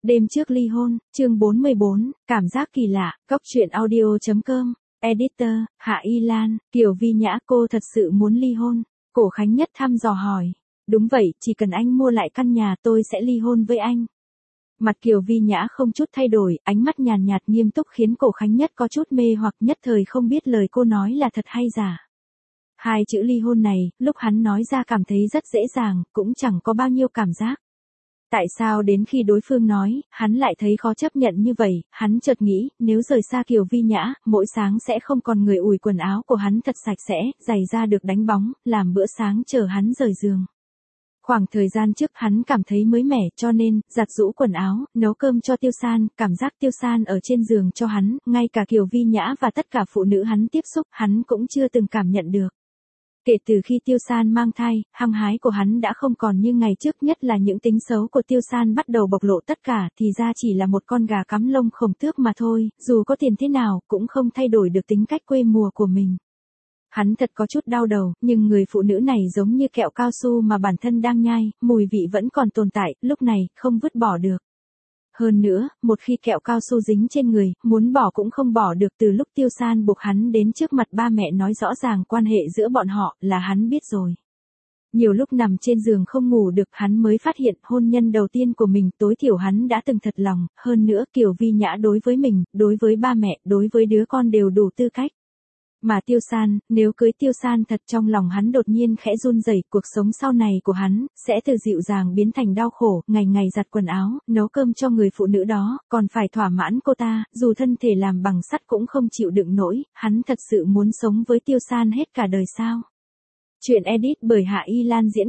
Đêm trước ly hôn, chương 44, cảm giác kỳ lạ, Cóc truyện audio.com, editor, Hạ Y Lan, Kiều Vi Nhã cô thật sự muốn ly hôn. Cổ Khánh Nhất thăm dò hỏi. Đúng vậy, chỉ cần anh mua lại căn nhà tôi sẽ ly hôn với anh. Mặt Kiều Vi Nhã không chút thay đổi, ánh mắt nhàn nhạt nghiêm túc khiến Cổ Khánh Nhất có chút mê hoặc nhất thời không biết lời cô nói là thật hay giả. Hai chữ ly hôn này, lúc hắn nói ra cảm thấy rất dễ dàng, cũng chẳng có bao nhiêu cảm giác. Tại sao đến khi đối phương nói, hắn lại thấy khó chấp nhận như vậy, hắn chợt nghĩ, nếu rời xa Kiều Vi Nhã, mỗi sáng sẽ không còn người ủi quần áo của hắn thật sạch sẽ, giày da được đánh bóng, làm bữa sáng chờ hắn rời giường. Khoảng thời gian trước hắn cảm thấy mới mẻ cho nên, giặt giũ quần áo, nấu cơm cho Tiêu San, cảm giác Tiêu San ở trên giường cho hắn, ngay cả Kiều Vi Nhã và tất cả phụ nữ hắn tiếp xúc, hắn cũng chưa từng cảm nhận được. Kể từ khi Tiêu San mang thai, hăng hái của hắn đã không còn như ngày trước, nhất là những tính xấu của Tiêu San bắt đầu bộc lộ, tất cả thì ra chỉ là một con gà cắm lông khổng tước mà thôi, dù có tiền thế nào, cũng không thay đổi được tính cách quê mùa của mình. Hắn thật có chút đau đầu, nhưng người phụ nữ này giống như kẹo cao su mà bản thân đang nhai, mùi vị vẫn còn tồn tại, lúc này, không vứt bỏ được. Hơn nữa, một khi kẹo cao su dính trên người, muốn bỏ cũng không bỏ được. Từ lúc Tiêu San buộc hắn đến trước mặt ba mẹ nói rõ ràng quan hệ giữa bọn họ là hắn biết rồi. Nhiều lúc nằm trên giường không ngủ được hắn mới phát hiện hôn nhân đầu tiên của mình tối thiểu hắn đã từng thật lòng, hơn nữa Kiều Vi Nhã đối với mình, đối với ba mẹ, đối với đứa con đều đủ tư cách. Mà Tiêu San, nếu cưới Tiêu San thật trong lòng hắn đột nhiên khẽ run rẩy, cuộc sống sau này của hắn, sẽ từ dịu dàng biến thành đau khổ, ngày ngày giặt quần áo, nấu cơm cho người phụ nữ đó, còn phải thỏa mãn cô ta, dù thân thể làm bằng sắt cũng không chịu đựng nổi, hắn thật sự muốn sống với Tiêu San hết cả đời sao? Chuyện edit bởi Hạ Y Lan diễn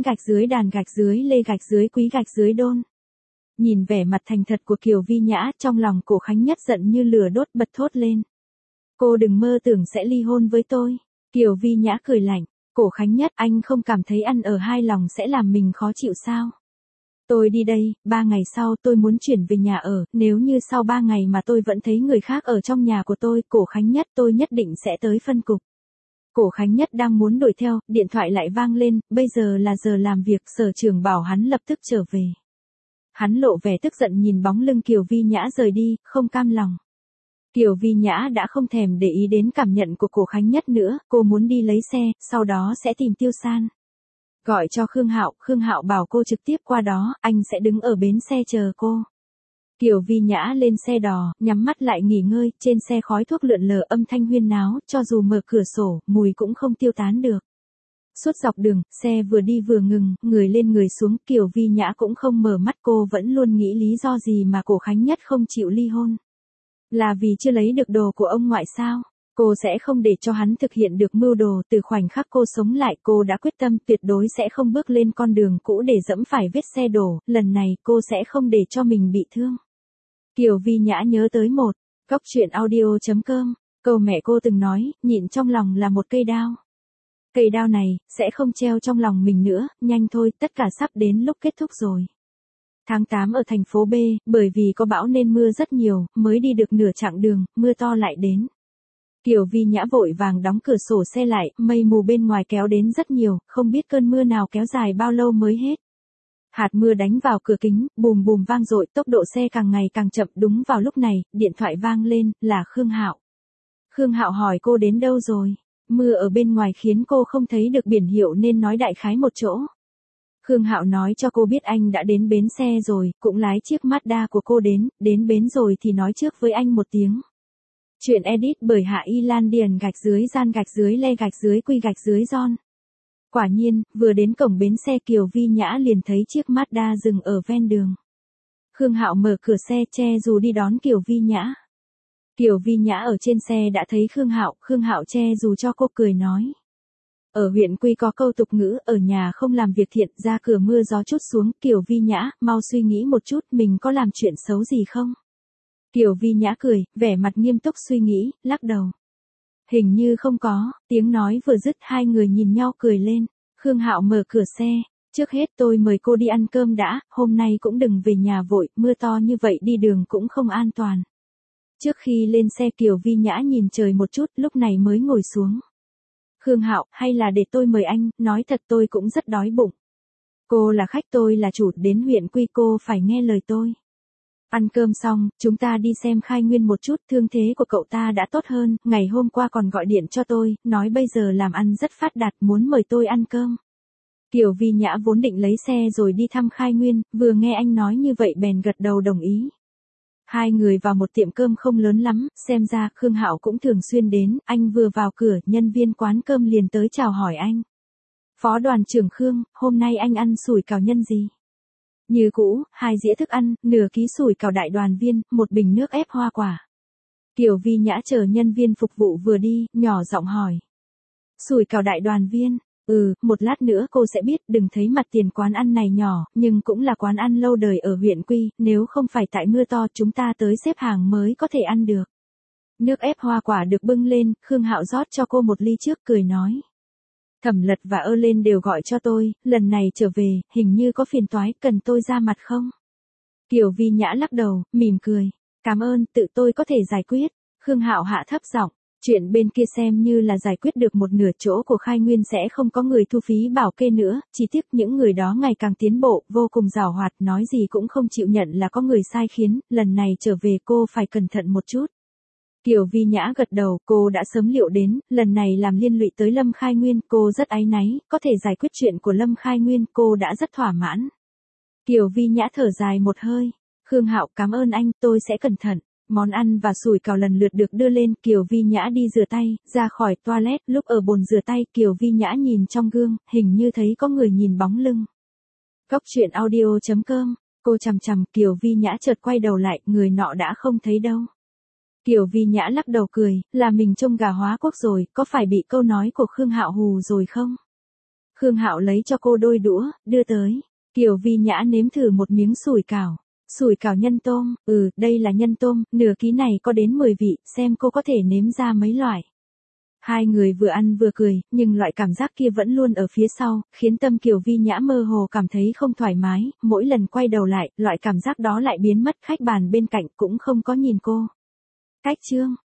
_Lê _Quý_Đôn. Nhìn vẻ mặt thành thật của Kiều Vi Nhã, trong lòng Cổ Khánh Nhất giận như lửa đốt bật thốt lên. Cô đừng mơ tưởng sẽ ly hôn với tôi. Kiều Vi Nhã cười lạnh. Cổ Khánh Nhất, anh không cảm thấy ăn ở hai lòng sẽ làm mình khó chịu sao? Tôi đi đây, 3 ngày sau tôi muốn chuyển về nhà ở, nếu như sau 3 ngày mà tôi vẫn thấy người khác ở trong nhà của tôi, Cổ Khánh Nhất tôi nhất định sẽ tới phân cục. Cổ Khánh Nhất đang muốn đuổi theo, điện thoại lại vang lên, bây giờ là giờ làm việc, sở trưởng bảo hắn lập tức trở về. Hắn lộ vẻ tức giận nhìn bóng lưng Kiều Vi Nhã rời đi, không cam lòng. Kiều Vi Nhã đã không thèm để ý đến cảm nhận của Cổ Khánh Nhất nữa, cô muốn đi lấy xe, sau đó sẽ tìm Tiêu San. Gọi cho Khương Hạo bảo cô trực tiếp qua đó, anh sẽ đứng ở bến xe chờ cô. Kiều Vi Nhã lên xe đò, nhắm mắt lại nghỉ ngơi, trên xe khói thuốc lượn lờ, âm thanh huyên náo, cho dù mở cửa sổ, mùi cũng không tiêu tán được. Suốt dọc đường, xe vừa đi vừa ngừng, người lên người xuống, Kiều Vi Nhã cũng không mở mắt, cô vẫn luôn nghĩ lý do gì mà Cổ Khánh Nhất không chịu ly hôn. Là vì chưa lấy được đồ của ông ngoại sao? Cô sẽ không để cho hắn thực hiện được mưu đồ. Từ khoảnh khắc cô sống lại, cô đã quyết tâm tuyệt đối sẽ không bước lên con đường cũ để dẫm phải vết xe đổ, lần này cô sẽ không để cho mình bị thương. Kiều Vi Nhã nhớ tới Cóc truyện audio.com, câu mẹ cô từng nói, nhịn trong lòng là một cây đao. Cây đao này, sẽ không treo trong lòng mình nữa, nhanh thôi, tất cả sắp đến lúc kết thúc rồi. Tháng 8 ở thành phố B, bởi vì có bão nên mưa rất nhiều, mới đi được nửa chặng đường, mưa to lại đến. Kiều Vi Nhã vội vàng đóng cửa sổ xe lại, mây mù bên ngoài kéo đến rất nhiều, không biết cơn mưa nào kéo dài bao lâu mới hết. Hạt mưa đánh vào cửa kính, bùm bùm vang dội, tốc độ xe càng ngày càng chậm. Đúng vào lúc này, điện thoại vang lên, là Khương Hạo. Khương Hạo hỏi cô đến đâu rồi? Mưa ở bên ngoài khiến cô không thấy được biển hiệu nên nói đại khái một chỗ. Khương Hạo nói cho cô biết anh đã đến bến xe rồi, cũng lái chiếc Mazda của cô đến bến rồi thì nói trước với anh một tiếng. Chuyện edit bởi Hạ Y Lan Lê _Quý_Don. Quả nhiên, vừa đến cổng bến xe Kiều Vi Nhã liền thấy chiếc Mazda dừng ở ven đường. Khương Hạo mở cửa xe che dù đi đón Kiều Vi Nhã. Kiều Vi Nhã ở trên xe đã thấy Khương Hạo che dù cho cô cười nói. Ở huyện Quy có câu tục ngữ, ở nhà không làm việc thiện, ra cửa mưa gió chút xuống. Kiều Vi Nhã, mau suy nghĩ một chút, mình có làm chuyện xấu gì không? Kiều Vi Nhã cười, vẻ mặt nghiêm túc suy nghĩ, lắc đầu. Hình như không có, tiếng nói vừa dứt hai người nhìn nhau cười lên. Khương Hạo mở cửa xe, trước hết tôi mời cô đi ăn cơm đã, hôm nay cũng đừng về nhà vội, mưa to như vậy đi đường cũng không an toàn. Trước khi lên xe Kiều Vi Nhã nhìn trời một chút, lúc này mới ngồi xuống. Khương Hạo, hay là để tôi mời anh, nói thật tôi cũng rất đói bụng. Cô là khách tôi là chủ, đến huyện Quy cô phải nghe lời tôi. Ăn cơm xong, chúng ta đi xem Khai Nguyên một chút, thương thế của cậu ta đã tốt hơn, ngày hôm qua còn gọi điện cho tôi, nói bây giờ làm ăn rất phát đạt, muốn mời tôi ăn cơm. Kiều Vi Nhã vốn định lấy xe rồi đi thăm Khai Nguyên, vừa nghe anh nói như vậy bèn gật đầu đồng ý. Hai người vào một tiệm cơm không lớn lắm, xem ra Khương Hạo cũng thường xuyên đến, anh vừa vào cửa, nhân viên quán cơm liền tới chào hỏi anh. Phó đoàn trưởng Khương, hôm nay anh ăn sủi cảo nhân gì? Như cũ, 2 dĩa thức ăn, nửa ký sủi cảo đại đoàn viên, 1 bình nước ép hoa quả. Kiều Vi Nhã chờ nhân viên phục vụ vừa đi, nhỏ giọng hỏi. Sủi cảo đại đoàn viên, một lát nữa cô sẽ biết, đừng thấy mặt tiền quán ăn này nhỏ, nhưng cũng là quán ăn lâu đời ở huyện Quy, nếu không phải tại mưa to chúng ta tới xếp hàng mới có thể ăn được. Nước ép hoa quả được bưng lên, Khương Hạo rót cho cô 1 ly trước cười nói. Thẩm Lật và Ơ Lên đều gọi cho tôi, lần này trở về, hình như có phiền toái, cần tôi ra mặt không? Kiều Vi Nhã lắc đầu, mỉm cười. Cảm ơn, tự tôi có thể giải quyết. Khương Hạo hạ thấp giọng. Chuyện bên kia xem như là giải quyết được một nửa, chỗ của Khai Nguyên sẽ không có người thu phí bảo kê nữa, chỉ tiếc những người đó ngày càng tiến bộ, vô cùng giàu hoạt, nói gì cũng không chịu nhận là có người sai khiến, lần này trở về cô phải cẩn thận một chút. Kiều Vi Nhã gật đầu, cô đã sớm liệu đến, lần này làm liên lụy tới Lâm Khai Nguyên, cô rất áy náy, có thể giải quyết chuyện của Lâm Khai Nguyên, cô đã rất thỏa mãn. Kiều Vi Nhã thở dài một hơi. Khương Hạo, cảm ơn anh, tôi sẽ cẩn thận. Món ăn và sủi cảo lần lượt được đưa lên, Kiều Vi Nhã đi rửa tay, ra khỏi toilet, lúc ở bồn rửa tay, Kiều Vi Nhã nhìn trong gương, hình như thấy có người nhìn bóng lưng. Góc truyện audio.com, cô chằm chằm, Kiều Vi Nhã chợt quay đầu lại, người nọ đã không thấy đâu. Kiều Vi Nhã lắc đầu cười, là mình trông gà hóa quốc rồi, có phải bị câu nói của Khương Hạo hù rồi không? Khương Hạo lấy cho cô đôi đũa, đưa tới. Kiều Vi Nhã nếm thử một miếng sủi cảo. Sủi cảo nhân tôm, đây là nhân tôm, nửa ký này có đến 10 vị, xem cô có thể nếm ra mấy loại. Hai người vừa ăn vừa cười, nhưng loại cảm giác kia vẫn luôn ở phía sau, khiến tâm Kiều Vi Nhã mơ hồ cảm thấy không thoải mái, mỗi lần quay đầu lại, loại cảm giác đó lại biến mất, khách bàn bên cạnh cũng không có nhìn cô. Cách chương